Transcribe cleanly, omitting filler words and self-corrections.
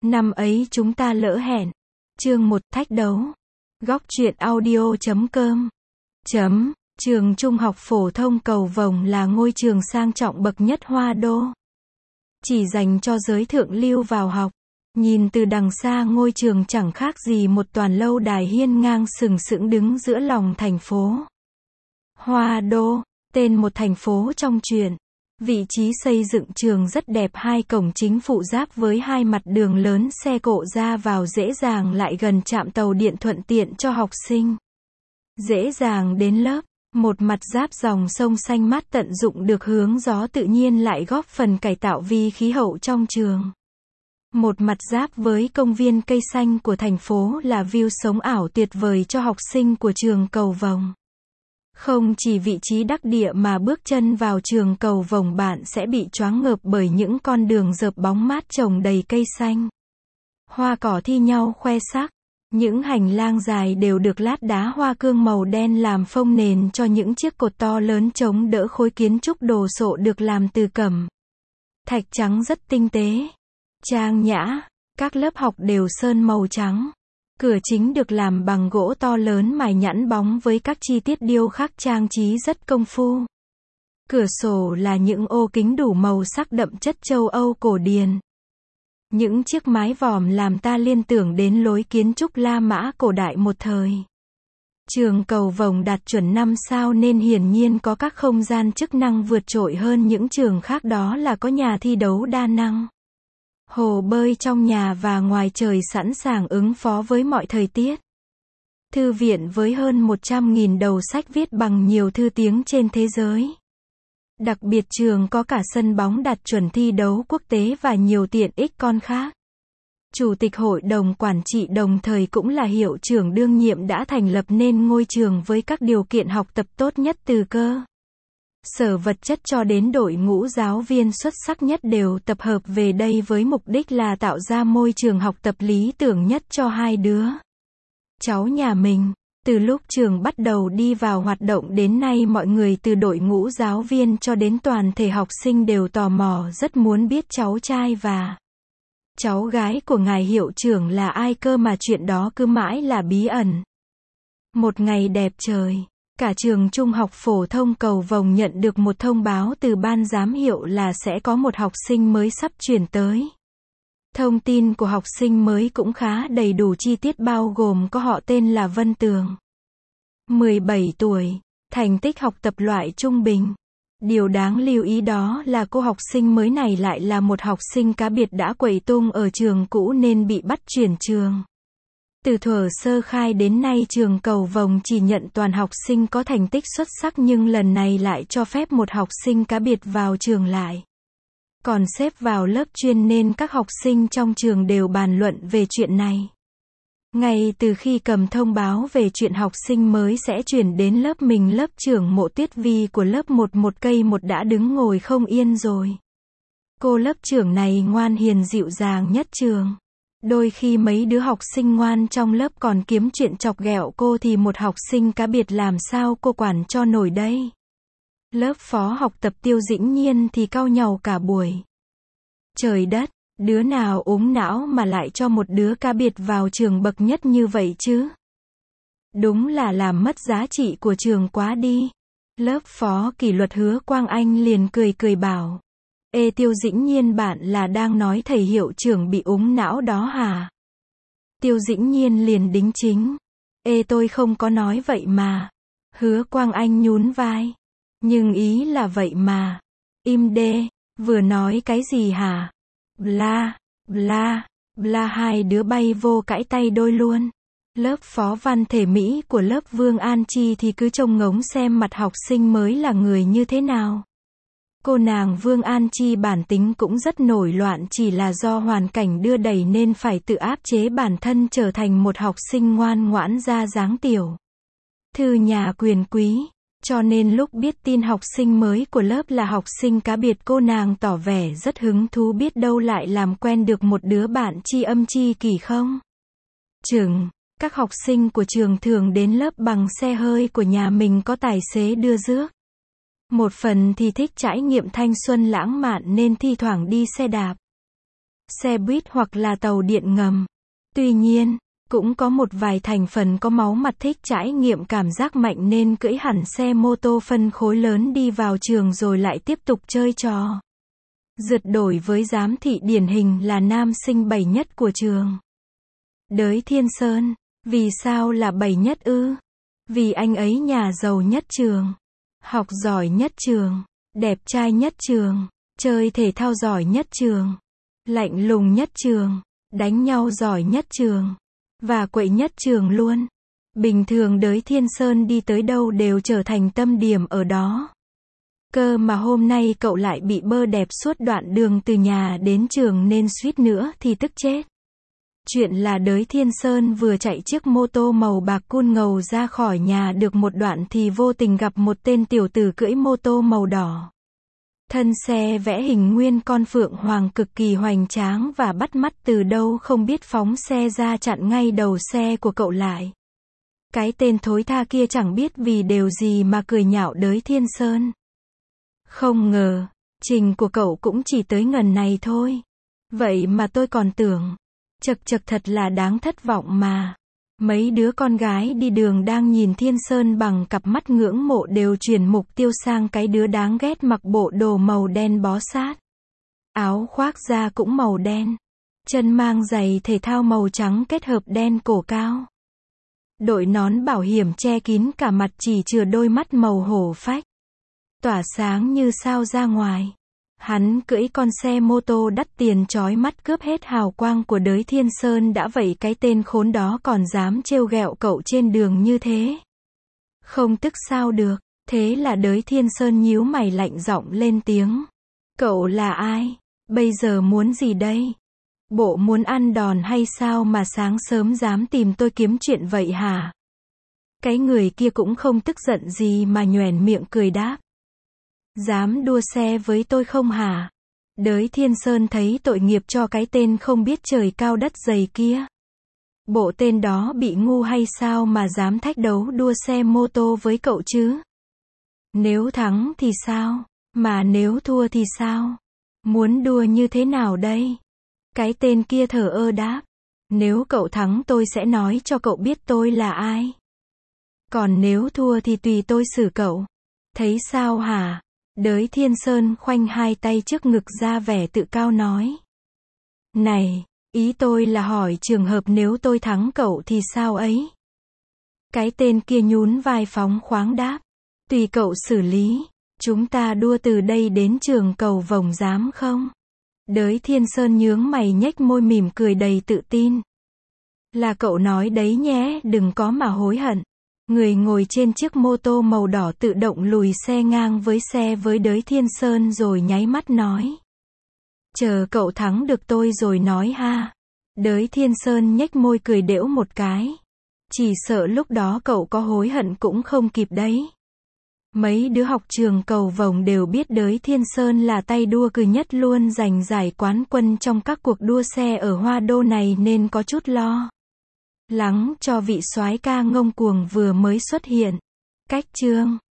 Năm ấy chúng ta lỡ hẹn. Chương 1 thách đấu. Góc truyện audio.com. Trường Trung học phổ thông Cầu Vồng là ngôi trường sang trọng bậc nhất Hoa Đô. Chỉ dành cho giới thượng lưu vào học. Nhìn từ đằng xa ngôi trường chẳng khác gì một toàn lâu đài hiên ngang sừng sững đứng giữa lòng thành phố. Hoa Đô, tên một thành phố trong truyện. Vị trí xây dựng trường rất đẹp, hai cổng chính phụ giáp với hai mặt đường lớn, xe cộ ra vào dễ dàng, lại gần trạm tàu điện thuận tiện cho học sinh. Dễ dàng đến lớp, một mặt giáp dòng sông xanh mát tận dụng được hướng gió tự nhiên, lại góp phần cải tạo vi khí hậu trong trường. Một mặt giáp với công viên cây xanh của thành phố là view sống ảo tuyệt vời cho học sinh của trường Cầu Vồng. Không chỉ vị trí đắc địa mà bước chân vào trường Cầu Vồng bạn sẽ bị choáng ngợp bởi những con đường rợp bóng mát trồng đầy cây xanh. Hoa cỏ thi nhau khoe sắc. Những hành lang dài đều được lát đá hoa cương màu đen làm phông nền cho những chiếc cột to lớn chống đỡ khối kiến trúc đồ sộ được làm từ cẩm thạch trắng rất tinh tế, trang nhã. Các lớp học đều sơn màu trắng. Cửa chính được làm bằng gỗ to lớn mài nhẵn bóng với các chi tiết điêu khắc trang trí rất công phu. Cửa sổ là những ô kính đủ màu sắc đậm chất châu Âu cổ điển. Những chiếc mái vòm làm ta liên tưởng đến lối kiến trúc La Mã cổ đại một thời. Trường Cầu Vồng đạt chuẩn 5 sao nên hiển nhiên có các không gian chức năng vượt trội hơn những trường khác, đó là có nhà thi đấu đa năng, hồ bơi trong nhà và ngoài trời sẵn sàng ứng phó với mọi thời tiết. Thư viện với hơn 100.000 đầu sách viết bằng nhiều thứ tiếng trên thế giới. Đặc biệt trường có cả sân bóng đạt chuẩn thi đấu quốc tế và nhiều tiện ích con khác. Chủ tịch hội đồng quản trị đồng thời cũng là hiệu trưởng đương nhiệm đã thành lập nên ngôi trường với các điều kiện học tập tốt nhất, từ cơ sở vật chất cho đến đội ngũ giáo viên xuất sắc nhất đều tập hợp về đây với mục đích là tạo ra môi trường học tập lý tưởng nhất cho hai đứa cháu nhà mình. Từ lúc trường bắt đầu đi vào hoạt động đến nay, mọi người từ đội ngũ giáo viên cho đến toàn thể học sinh đều tò mò rất muốn biết cháu trai và cháu gái của ngài hiệu trưởng là ai cơ mà chuyện đó cứ mãi là bí ẩn. Một ngày đẹp trời, cả trường Trung học phổ thông Cầu Vồng nhận được một thông báo từ ban giám hiệu là sẽ có một học sinh mới sắp chuyển tới. Thông tin của học sinh mới cũng khá đầy đủ chi tiết, bao gồm có họ tên là Vân Tường, 17 tuổi, thành tích học tập loại trung bình. Điều đáng lưu ý đó là cô học sinh mới này lại là một học sinh cá biệt đã quậy tung ở trường cũ nên bị bắt chuyển trường. Từ thuở sơ khai đến nay trường Cầu Vồng chỉ nhận toàn học sinh có thành tích xuất sắc, nhưng lần này lại cho phép một học sinh cá biệt vào trường lại còn xếp vào lớp chuyên, nên các học sinh trong trường đều bàn luận về chuyện này. Ngay từ khi cầm thông báo về chuyện học sinh mới sẽ chuyển đến lớp mình, lớp trưởng Mộ Tuyết Vi của lớp 11 cây 1 đã đứng ngồi không yên rồi. Cô lớp trưởng này ngoan hiền dịu dàng nhất trường. Đôi khi mấy đứa học sinh ngoan trong lớp còn kiếm chuyện chọc ghẹo cô thì một học sinh cá biệt làm sao cô quản cho nổi đây. Lớp phó học tập Tiêu Dĩnh Nhiên thì cau nhàu cả buổi. Trời đất, đứa nào ốm não mà lại cho một đứa cá biệt vào trường bậc nhất như vậy chứ? Đúng là làm mất giá trị của trường quá đi. Lớp phó kỷ luật Hứa Quang Anh liền cười bảo: Ê Tiêu Dĩnh Nhiên, bạn là đang nói thầy hiệu trưởng bị ốm não đó hả? Tiêu Dĩnh Nhiên liền đính chính: Ê, tôi không có nói vậy mà. Hứa Quang Anh nhún vai: Nhưng ý là vậy mà. Im đê, vừa nói cái gì hả? Bla, bla, bla. Hai đứa bay vô cãi tay đôi luôn. Lớp phó văn thể Mỹ của lớp Vương An Chi thì cứ trông ngóng xem mặt học sinh mới là người như thế nào. Cô nàng Vương An Chi bản tính cũng rất nổi loạn, chỉ là do hoàn cảnh đưa đẩy nên phải tự áp chế bản thân trở thành một học sinh ngoan ngoãn ra dáng tiểu thư nhà quyền quý. Cho nên lúc biết tin học sinh mới của lớp là học sinh cá biệt, cô nàng tỏ vẻ rất hứng thú, biết đâu lại làm quen được một đứa bạn tri âm tri kỷ không chừng. Các học sinh của trường thường đến lớp bằng xe hơi của nhà mình có tài xế đưa rước. Một phần thì thích trải nghiệm thanh xuân lãng mạn nên thi thoảng đi xe đạp. xe buýt hoặc là tàu điện ngầm. Tuy nhiên, cũng có một vài thành phần có máu mặt thích trải nghiệm cảm giác mạnh nên cưỡi hẳn xe mô tô phân khối lớn đi vào trường rồi lại tiếp tục chơi trò rượt đuổi với giám thị điển hình là nam sinh 7 nhất của trường. Đới Thiên Sơn, vì sao là 7 nhất ư? Vì anh ấy nhà giàu nhất trường, học giỏi nhất trường, đẹp trai nhất trường, chơi thể thao giỏi nhất trường, lạnh lùng nhất trường, đánh nhau giỏi nhất trường, và quậy nhất trường luôn. Bình thường Đới Thiên Sơn đi tới đâu đều trở thành tâm điểm ở đó. Cơ mà hôm nay cậu lại bị bơ đẹp suốt đoạn đường từ nhà đến trường nên suýt nữa thì tức chết. Chuyện là Đới Thiên Sơn vừa chạy chiếc mô tô màu bạc cool ngầu ra khỏi nhà được một đoạn thì vô tình gặp một tên tiểu tử cưỡi mô tô màu đỏ. Thân xe vẽ hình nguyên con phượng hoàng cực kỳ hoành tráng và bắt mắt từ đâu không biết phóng xe ra chặn ngay đầu xe của cậu lại. Cái tên thối tha kia chẳng biết vì điều gì mà cười nhạo Đới Thiên Sơn. Không ngờ, trình của cậu cũng chỉ tới ngần này thôi. Vậy mà tôi còn tưởng, chật chật thật là đáng thất vọng mà. Mấy đứa con gái đi đường đang nhìn Thiên Sơn bằng cặp mắt ngưỡng mộ đều chuyển mục tiêu sang cái đứa đáng ghét mặc bộ đồ màu đen bó sát. Áo khoác da cũng màu đen. Chân mang giày thể thao màu trắng kết hợp đen cổ cao. Đội nón bảo hiểm che kín cả mặt chỉ chừa đôi mắt màu hổ phách. Tỏa sáng như sao ra ngoài. Hắn cưỡi con xe mô tô đắt tiền chói mắt cướp hết hào quang của Đới Thiên Sơn đã vậy cái tên khốn đó còn dám trêu ghẹo cậu trên đường như thế. Không tức sao được, thế là Đới Thiên Sơn nhíu mày lạnh giọng lên tiếng. Cậu là ai? Bây giờ muốn gì đây? Bộ muốn ăn đòn hay sao mà sáng sớm dám tìm tôi kiếm chuyện vậy hả? Cái người kia cũng không tức giận gì mà nhoẻn miệng cười đáp. Dám đua xe với tôi không hả? Đới Thiên Sơn thấy tội nghiệp cho cái tên không biết trời cao đất dày kia. Bộ tên đó bị ngu hay sao mà dám thách đấu đua xe mô tô với cậu chứ? Nếu thắng thì sao? Mà nếu thua thì sao? Muốn đua như thế nào đây? Cái tên kia thờ ơ đáp. Nếu cậu thắng tôi sẽ nói cho cậu biết tôi là ai. Còn nếu thua thì tùy tôi xử cậu. Thấy sao hả? Đới Thiên Sơn khoanh hai tay trước ngực ra vẻ tự cao nói. Này, ý tôi là hỏi trường hợp nếu tôi thắng cậu thì sao ấy? Cái tên kia nhún vai phóng khoáng đáp. Tùy cậu xử lý, chúng ta đua từ đây đến trường cầu vồng dám không? Đới Thiên Sơn nhướng mày nhếch môi mỉm cười đầy tự tin. Là cậu nói đấy nhé, đừng có mà hối hận. Người ngồi trên chiếc mô tô màu đỏ tự động lùi xe ngang với xe với Đới Thiên Sơn rồi nháy mắt nói. Chờ cậu thắng được tôi rồi nói ha. Đới Thiên Sơn nhếch môi cười đễu một cái. Chỉ sợ lúc đó cậu có hối hận cũng không kịp đấy. Mấy đứa học trường cầu vồng đều biết Đới Thiên Sơn là tay đua cừ nhất luôn giành giải quán quân trong các cuộc đua xe ở Hoa Đô này nên có chút lo lắng cho vị soái ca ngông cuồng vừa mới xuất hiện. Cách chương